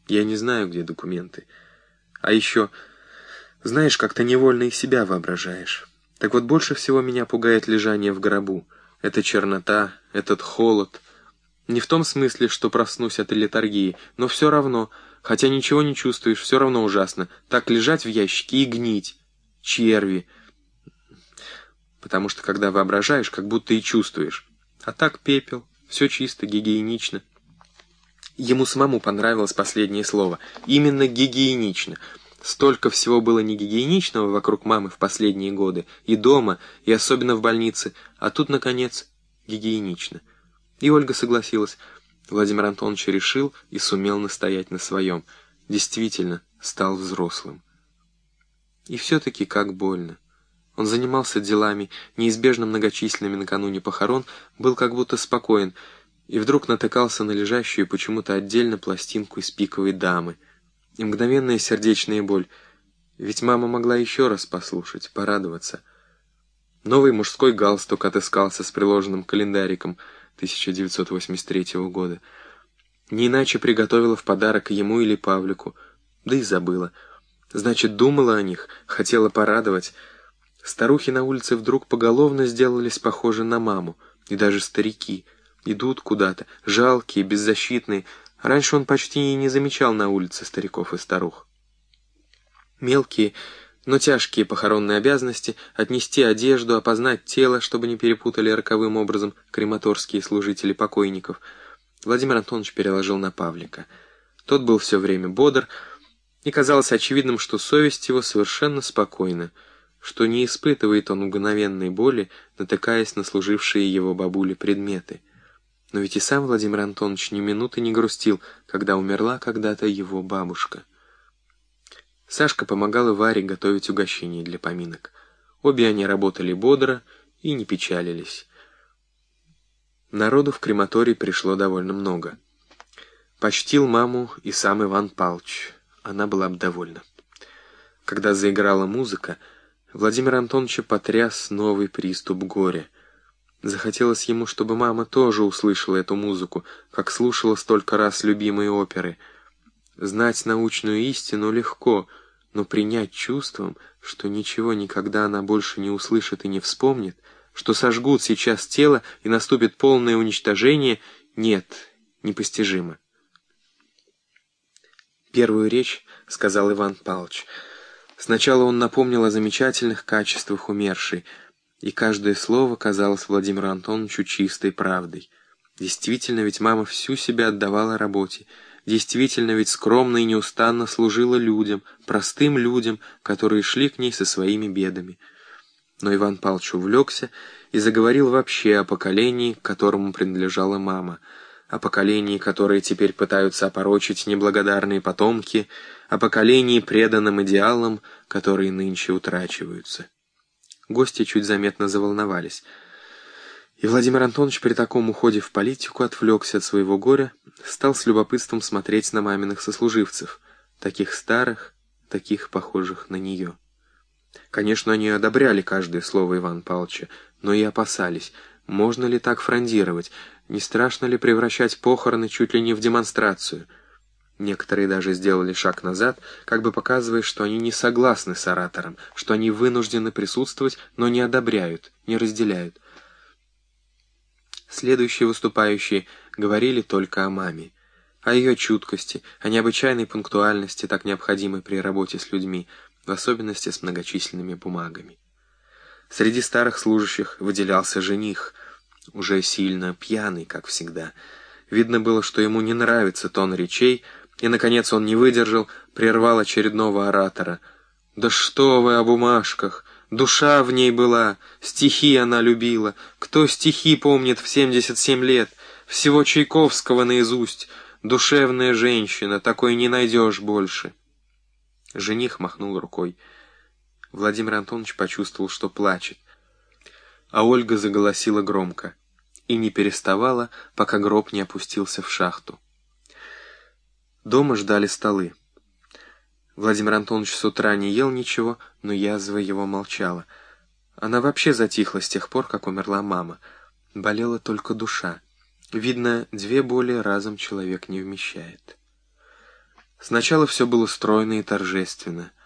Я не знаю, где документы. А еще, знаешь, как-то невольно и себя воображаешь. Так вот, больше всего меня пугает лежание в гробу. Эта чернота, этот холод. Не в том смысле, что проснусь от летаргии, но все равно, хотя ничего не чувствуешь, все равно ужасно. Так лежать в ящике и гнить. Черви. Потому что, когда воображаешь, как будто и чувствуешь. А так пепел, все чисто, гигиенично. Ему самому понравилось последнее слово. Именно гигиенично. Столько всего было негигиеничного вокруг мамы в последние годы. И дома, и особенно в больнице. А тут, наконец, гигиенично. И Ольга согласилась. Владимир Антонович решил и сумел настоять на своем. Действительно, стал взрослым. И все-таки как больно. Он занимался делами, неизбежно многочисленными накануне похорон, был как будто спокоен, и вдруг натыкался на лежащую почему-то отдельно пластинку из «Пиковой дамы». И мгновенная сердечная боль. Ведь мама могла еще раз послушать, порадоваться. Новый мужской галстук отыскался с приложенным календариком 1983 года. Не иначе приготовила в подарок ему или Павлику, да и забыла. Значит, думала о них, хотела порадовать. Старухи на улице вдруг поголовно сделались похожи на маму, и даже старики. Идут куда-то, жалкие, беззащитные. Раньше он почти и не замечал на улице стариков и старух. Мелкие, но тяжкие похоронные обязанности — отнести одежду, опознать тело, чтобы не перепутали роковым образом крематорские служители покойников — Владимир Антонович переложил на Павлика. Тот был все время бодр, и казалось очевидным, что совесть его совершенно спокойна, что не испытывает он мгновенной боли, натыкаясь на служившие его бабуле предметы. Но ведь и сам Владимир Антонович ни минуты не грустил, когда умерла когда-то его бабушка. Сашка помогала Варе готовить угощение для поминок. Обе они работали бодро и не печалились. Народу в крематорий пришло довольно много. Почтил маму и сам Иван Павлович. Она была бы довольна. Когда заиграла музыка, Владимира Антоновича потряс новый приступ горя. Захотелось ему, чтобы мама тоже услышала эту музыку, как слушала столько раз любимые оперы. Знать научную истину легко, но принять чувством, что ничего никогда она больше не услышит и не вспомнит, что сожгут сейчас тело и наступит полное уничтожение, нет, непостижимо. Первую речь сказал Иван Павлович. Сначала он напомнил о замечательных качествах умершей, и каждое слово казалось Владимиру Антоновичу чистой правдой. Действительно, ведь мама всю себя отдавала работе. Действительно, ведь скромно и неустанно служила людям, простым людям, которые шли к ней со своими бедами. Но Иван Павлович увлекся и заговорил вообще о поколении, к которому принадлежала мама, о поколении, которое теперь пытаются опорочить неблагодарные потомки, о поколении, преданным идеалам, которые нынче утрачиваются. Гости чуть заметно заволновались. И Владимир Антонович при таком уходе в политику отвлекся от своего горя, стал с любопытством смотреть на маминых сослуживцев, таких старых, таких похожих на нее. Конечно, они одобряли каждое слово Ивана Павловича, но и опасались, можно ли так фрондировать, не страшно ли превращать похороны чуть ли не в демонстрацию. Некоторые даже сделали шаг назад, как бы показывая, что они не согласны с оратором, что они вынуждены присутствовать, но не одобряют, не разделяют. Следующие выступающие говорили только о маме, о ее чуткости, о необычайной пунктуальности, так необходимой при работе с людьми, в особенности с многочисленными бумагами. Среди старых служащих выделялся жених, уже сильно пьяный, как всегда. Видно было, что ему не нравится тон речей, и, наконец, он не выдержал, прервал очередного оратора. «Да что вы о бумажках! Душа в ней была, стихи она любила. Кто стихи помнит в 77 лет? Всего Чайковского наизусть. Душевная женщина, такой не найдешь больше». Жених махнул рукой. Владимир Антонович почувствовал, что плачет. А Ольга заголосила громко и не переставала, пока гроб не опустился в шахту. Дома ждали столы. Владимир Антонович с утра не ел ничего, но язва его молчала. Она вообще затихла с тех пор, как умерла мама. Болела только душа. Видно, две боли разом человек не вмещает. Сначала все было стройно и торжественно.